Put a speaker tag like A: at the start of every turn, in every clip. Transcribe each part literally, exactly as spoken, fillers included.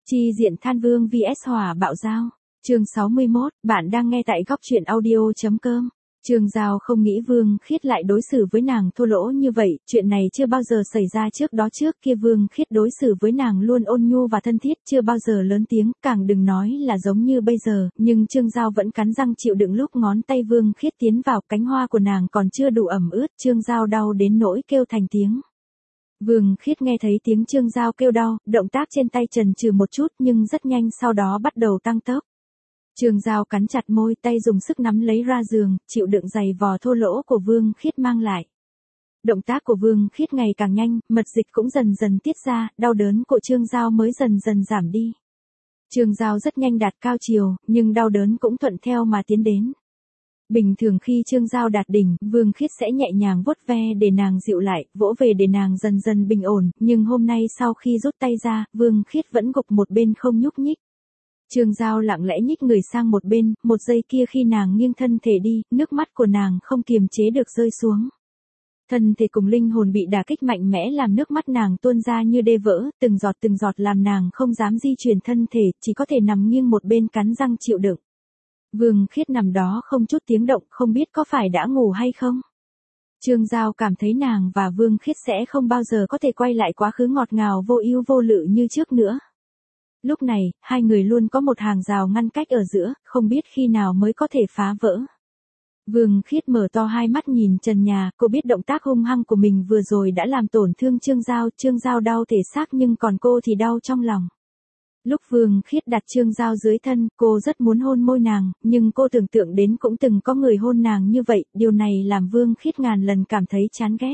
A: Chi diện Than Vương vs Hỏa Bạo Dao. Chương sáu mươi mốt, bạn đang nghe tại góc truyện audio.com. Trương Giao không nghĩ Vương Khiết lại đối xử với nàng thô lỗ như vậy, chuyện này chưa bao giờ xảy ra trước đó, trước kia Vương Khiết đối xử với nàng luôn ôn nhu và thân thiết, chưa bao giờ lớn tiếng, càng đừng nói là giống như bây giờ, nhưng Trương Giao vẫn cắn răng chịu đựng lúc ngón tay Vương Khiết tiến vào cánh hoa của nàng còn chưa đủ ẩm ướt, Trương Giao đau đến nỗi kêu thành tiếng. Vương Khiết nghe thấy tiếng Trương Giao kêu đau, động tác trên tay chần chừ một chút nhưng rất nhanh sau đó bắt đầu tăng tốc. Trương Giao cắn chặt môi, tay dùng sức nắm lấy ra giường, chịu đựng giày vò thô lỗ của Vương Khiết mang lại. Động tác của Vương Khiết ngày càng nhanh, mật dịch cũng dần dần tiết ra, đau đớn của Trương Giao mới dần dần giảm đi. Trương Giao rất nhanh đạt cao chiều, nhưng đau đớn cũng thuận theo mà tiến đến. Bình thường khi Trương Giao đạt đỉnh, Vương Khiết sẽ nhẹ nhàng vuốt ve để nàng dịu lại, vỗ về để nàng dần dần bình ổn, nhưng hôm nay sau khi rút tay ra, Vương Khiết vẫn gục một bên không nhúc nhích. Trương Giao lặng lẽ nhích người sang một bên, một giây kia khi nàng nghiêng thân thể đi, nước mắt của nàng không kiềm chế được rơi xuống. Thân thể cùng linh hồn bị đả kích mạnh mẽ làm nước mắt nàng tuôn ra như đê vỡ, từng giọt từng giọt làm nàng không dám di chuyển thân thể, chỉ có thể nằm nghiêng một bên cắn răng chịu đựng. Vương Khiết nằm đó không chút tiếng động, không biết có phải đã ngủ hay không. Trương Giao cảm thấy nàng và Vương Khiết sẽ không bao giờ có thể quay lại quá khứ ngọt ngào vô ưu vô lự như trước nữa. Lúc này, hai người luôn có một hàng rào ngăn cách ở giữa, không biết khi nào mới có thể phá vỡ. Vương Khiết mở to hai mắt nhìn trần nhà, cô biết động tác hung hăng của mình vừa rồi đã làm tổn thương Trương Giao, Trương Giao đau thể xác nhưng còn cô thì đau trong lòng. Lúc Vương Khiết đặt Trương Giao dưới thân, cô rất muốn hôn môi nàng, nhưng cô tưởng tượng đến cũng từng có người hôn nàng như vậy, điều này làm Vương Khiết ngàn lần cảm thấy chán ghét.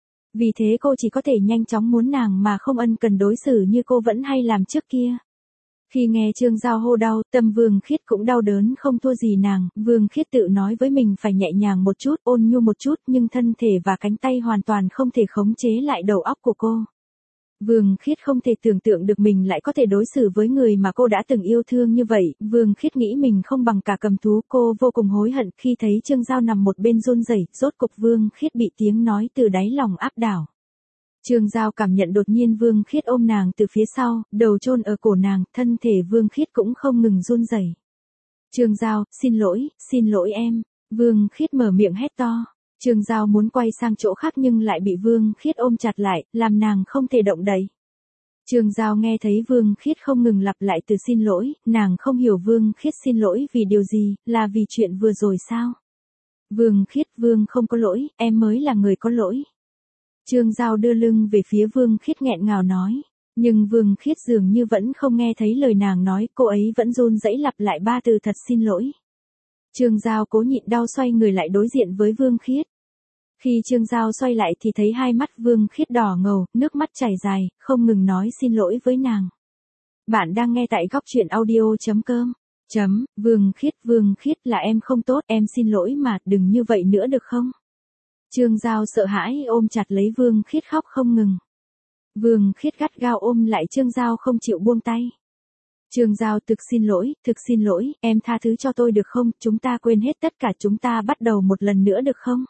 A: Vì thế cô chỉ có thể nhanh chóng muốn nàng mà không ân cần đối xử như cô vẫn hay làm trước kia. Khi nghe Trương Giao hô đau, tâm Vương Khiết cũng đau đớn không thua gì nàng, Vương Khiết tự nói với mình phải nhẹ nhàng một chút, ôn nhu một chút, nhưng thân thể và cánh tay hoàn toàn không thể khống chế lại đầu óc của cô. Vương Khiết không thể tưởng tượng được mình lại có thể đối xử với người mà cô đã từng yêu thương như vậy, Vương Khiết nghĩ mình không bằng cả cầm thú, cô vô cùng hối hận khi thấy Trương Giao nằm một bên run rẩy, rốt cục Vương Khiết bị tiếng nói từ đáy lòng áp đảo. Trương Giao cảm nhận đột nhiên Vương Khiết ôm nàng từ phía sau, đầu chôn ở cổ nàng, thân thể Vương Khiết cũng không ngừng run rẩy. Trương Giao, xin lỗi, xin lỗi em, Vương Khiết mở miệng hét to. Trương Giao muốn quay sang chỗ khác nhưng lại bị Vương Khiết ôm chặt lại, làm nàng không thể động đậy. Trương Giao nghe thấy Vương Khiết không ngừng lặp lại từ xin lỗi, nàng không hiểu Vương Khiết xin lỗi vì điều gì, là vì chuyện vừa rồi sao? Vương Khiết, Vương không có lỗi, em mới là người có lỗi. Trương Giao đưa lưng về phía Vương Khiết nghẹn ngào nói, nhưng Vương Khiết dường như vẫn không nghe thấy lời nàng nói, cô ấy vẫn run rẩy lặp lại ba từ thật xin lỗi. Trương Giao cố nhịn đau xoay người lại đối diện với Vương Khiết. Khi Trương Giao xoay lại thì thấy hai mắt Vương Khiết đỏ ngầu, nước mắt chảy dài, không ngừng nói xin lỗi với nàng. Bạn đang nghe tại góc truyện audio.com. Chấm, Vương Khiết, Vương Khiết là em không tốt, em xin lỗi mà, đừng như vậy nữa được không? Trương Giao sợ hãi ôm chặt lấy Vương Khiết khóc không ngừng. Vương Khiết gắt gao ôm lại Trương Giao không chịu buông tay. Trương Giao thực xin lỗi, thực xin lỗi, em tha thứ cho tôi được không, chúng ta quên hết tất cả, chúng ta bắt đầu một lần nữa được không?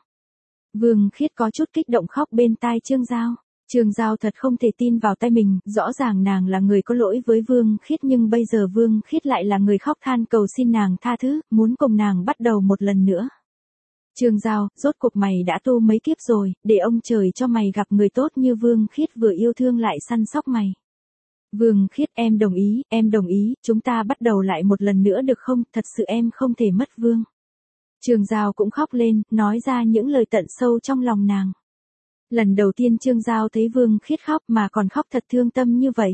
A: Vương Khiết có chút kích động khóc bên tai Trương Giao. Trương Giao thật không thể tin vào tay mình, rõ ràng nàng là người có lỗi với Vương Khiết nhưng bây giờ Vương Khiết lại là người khóc than cầu xin nàng tha thứ, muốn cùng nàng bắt đầu một lần nữa. Trương Giao, rốt cuộc mày đã tu mấy kiếp rồi, để ông trời cho mày gặp người tốt như Vương Khiết vừa yêu thương lại săn sóc mày. Vương Khiết, em đồng ý, em đồng ý, chúng ta bắt đầu lại một lần nữa được không, thật sự em không thể mất Vương. Trương Giao cũng khóc lên, nói ra những lời tận sâu trong lòng nàng. Lần đầu tiên Trương Giao thấy Vương Khiết khóc mà còn khóc thật thương tâm như vậy.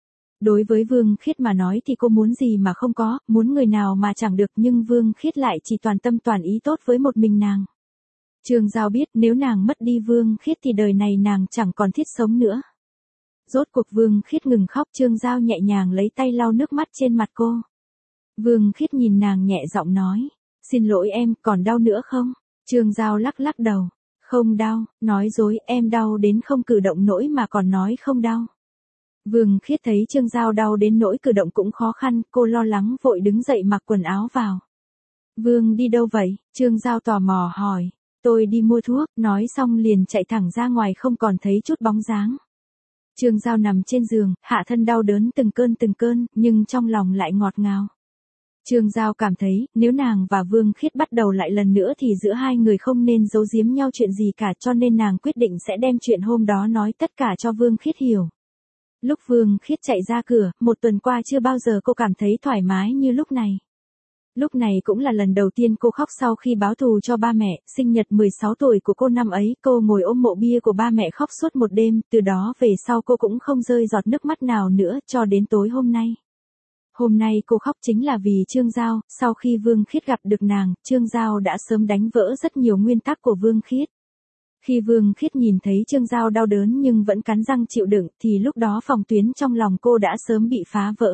A: Đối với Vương Khiết mà nói thì cô muốn gì mà không có, muốn người nào mà chẳng được nhưng Vương Khiết lại chỉ toàn tâm toàn ý tốt với một mình nàng. Trương Giao biết nếu nàng mất đi Vương Khiết thì đời này nàng chẳng còn thiết sống nữa. Rốt cuộc Vương Khiết ngừng khóc, Trương Giao nhẹ nhàng lấy tay lau nước mắt trên mặt cô. Vương Khiết nhìn nàng nhẹ giọng nói, xin lỗi em, còn đau nữa không? Trương Giao lắc lắc đầu, không đau, nói dối, em đau đến không cử động nổi mà còn nói không đau. Vương Khiết thấy Trương Giao đau đến nỗi cử động cũng khó khăn, cô lo lắng vội đứng dậy mặc quần áo vào. Vương đi đâu vậy? Trương Giao tò mò hỏi. Tôi đi mua thuốc, nói xong liền chạy thẳng ra ngoài không còn thấy chút bóng dáng. Trương Giao nằm trên giường, hạ thân đau đớn từng cơn từng cơn, nhưng trong lòng lại ngọt ngào. Trương Giao cảm thấy, nếu nàng và Vương Khiết bắt đầu lại lần nữa thì giữa hai người không nên giấu giếm nhau chuyện gì cả, cho nên nàng quyết định sẽ đem chuyện hôm đó nói tất cả cho Vương Khiết hiểu. Lúc Vương Khiết chạy ra cửa, một tuần qua chưa bao giờ cô cảm thấy thoải mái như lúc này. Lúc này cũng là lần đầu tiên cô khóc sau khi báo thù cho ba mẹ, sinh nhật mười sáu tuổi của cô năm ấy, cô ngồi ôm mộ bia của ba mẹ khóc suốt một đêm, từ đó về sau cô cũng không rơi giọt nước mắt nào nữa cho đến tối hôm nay. Hôm nay cô khóc chính là vì Trương Giao, sau khi Vương Khiết gặp được nàng, Trương Giao đã sớm đánh vỡ rất nhiều nguyên tắc của Vương Khiết. Khi Vương Khiết nhìn thấy Trương Giao đau đớn nhưng vẫn cắn răng chịu đựng, thì lúc đó phòng tuyến trong lòng cô đã sớm bị phá vỡ.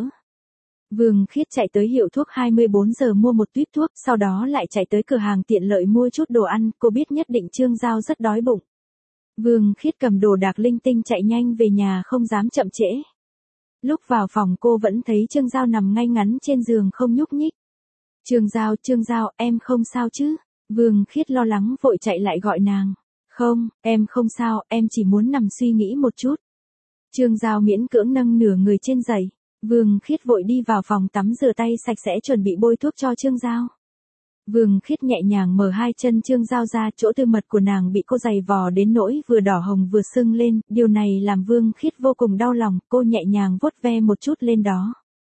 A: Vương Khiết chạy tới hiệu thuốc hai mươi bốn giờ mua một tuýp thuốc, sau đó lại chạy tới cửa hàng tiện lợi mua chút đồ ăn, cô biết nhất định Trương Giao rất đói bụng. Vương Khiết cầm đồ đạc linh tinh chạy nhanh về nhà không dám chậm trễ. Lúc vào phòng cô vẫn thấy Trương Giao nằm ngay ngắn trên giường không nhúc nhích. Trương Giao, Trương Giao, em không sao chứ? Vương Khiết lo lắng vội chạy lại gọi nàng. Không, em không sao, em chỉ muốn nằm suy nghĩ một chút. Trương Giao miễn cưỡng nâng nửa người trên giày. Vương Khiết vội đi vào phòng tắm rửa tay sạch sẽ chuẩn bị bôi thuốc cho Trương Giao. Vương Khiết nhẹ nhàng mở hai chân Trương Giao ra, chỗ tư mật của nàng bị cô giày vò đến nỗi vừa đỏ hồng vừa sưng lên, điều này làm Vương Khiết vô cùng đau lòng, cô nhẹ nhàng vuốt ve một chút lên đó.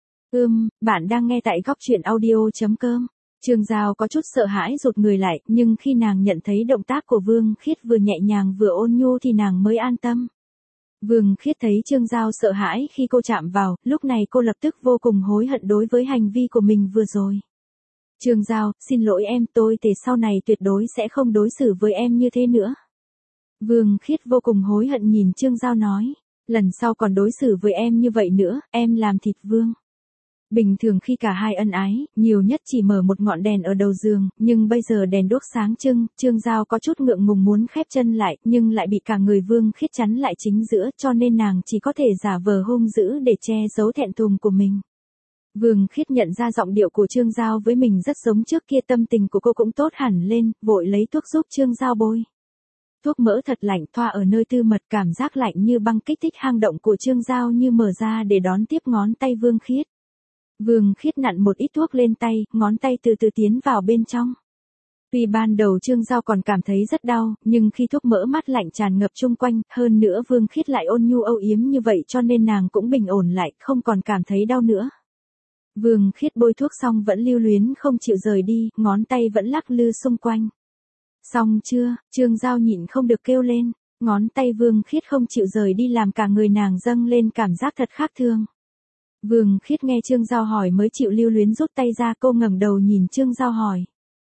A: Ưm, bạn đang nghe tại góc truyện audio chấm com. Trương Giao có chút sợ hãi rụt người lại, nhưng khi nàng nhận thấy động tác của Vương Khiết vừa nhẹ nhàng vừa ôn nhu thì nàng mới an tâm. Vương Khiết thấy Trương Giao sợ hãi khi cô chạm vào, lúc này cô lập tức vô cùng hối hận đối với hành vi của mình vừa rồi. Trương Giao, xin lỗi em, tôi thề sau này tuyệt đối sẽ không đối xử với em như thế nữa. Vương Khiết vô cùng hối hận nhìn Trương Giao nói, lần sau còn đối xử với em như vậy nữa, em làm thịt Vương. Bình thường khi cả hai ân ái, nhiều nhất chỉ mở một ngọn đèn ở đầu giường, nhưng bây giờ đèn đuốc sáng trưng, Trương Giao có chút ngượng ngùng muốn khép chân lại, nhưng lại bị cả người Vương Khiết chắn lại chính giữa, cho nên nàng chỉ có thể giả vờ hung dữ để che giấu thẹn thùng của mình. Vương Khiết nhận ra giọng điệu của Trương Giao với mình rất giống trước kia, tâm tình của cô cũng tốt hẳn lên, vội lấy thuốc giúp Trương Giao bôi. Thuốc mỡ thật lạnh thoa ở nơi tư mật, cảm giác lạnh như băng kích thích hang động của Trương Giao như mở ra để đón tiếp ngón tay Vương Khiết. Vương Khiết nặn một ít thuốc lên tay, ngón tay từ từ tiến vào bên trong. Tuy ban đầu Trương Giao còn cảm thấy rất đau, nhưng khi thuốc mỡ mát lạnh tràn ngập chung quanh, hơn nữa Vương Khiết lại ôn nhu âu yếm như vậy cho nên nàng cũng bình ổn lại, không còn cảm thấy đau nữa. Vương Khiết bôi thuốc xong vẫn lưu luyến không chịu rời đi, ngón tay vẫn lắc lư xung quanh. Xong chưa? Trương Giao nhịn không được kêu lên, ngón tay Vương Khiết không chịu rời đi làm cả người nàng dâng lên cảm giác thật khác thường. Vương Khiết nghe Trương Giao hỏi mới chịu lưu luyến rút tay ra, cô ngẩng đầu nhìn Trương Giao hỏi.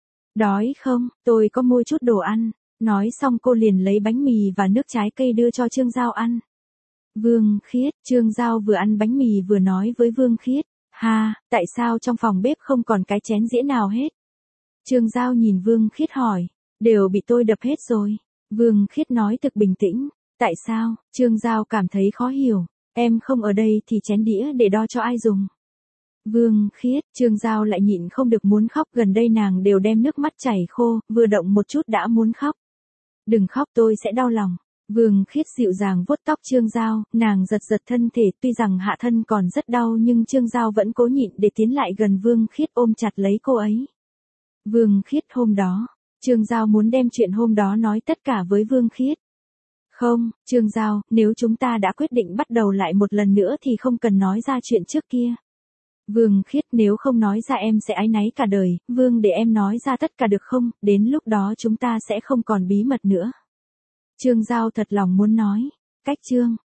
A: Đói không? Tôi có mua chút đồ ăn. Nói xong cô liền lấy bánh mì và nước trái cây đưa cho Trương Giao ăn. Vương Khiết, Trương Giao vừa ăn bánh mì vừa nói với Vương Khiết. Ha, tại sao trong phòng bếp không còn cái chén dĩa nào hết? Trương Giao nhìn Vương Khiết hỏi. Đều bị tôi đập hết rồi. Vương Khiết nói thực bình tĩnh. Tại sao? Trương Giao cảm thấy khó hiểu. Em không ở đây thì chén đĩa để đo cho ai dùng. Vương Khiết, Trương Giao lại nhịn không được muốn khóc, gần đây nàng đều đem nước mắt chảy khô, vừa động một chút đã muốn khóc. Đừng khóc, tôi sẽ đau lòng. Vương Khiết dịu dàng vuốt tóc Trương Giao, nàng giật giật thân thể, tuy rằng hạ thân còn rất đau nhưng Trương Giao vẫn cố nhịn để tiến lại gần Vương Khiết ôm chặt lấy cô ấy. Vương Khiết, hôm đó, Trương Giao muốn đem chuyện hôm đó nói tất cả với Vương Khiết. Không, Trương Giao, nếu chúng ta đã quyết định bắt đầu lại một lần nữa thì không cần nói ra chuyện trước kia. Vương Khiết, nếu không nói ra em sẽ áy náy cả đời, Vương để em nói ra tất cả được không, đến lúc đó chúng ta sẽ không còn bí mật nữa. Trương Giao thật lòng muốn nói, cách Trương,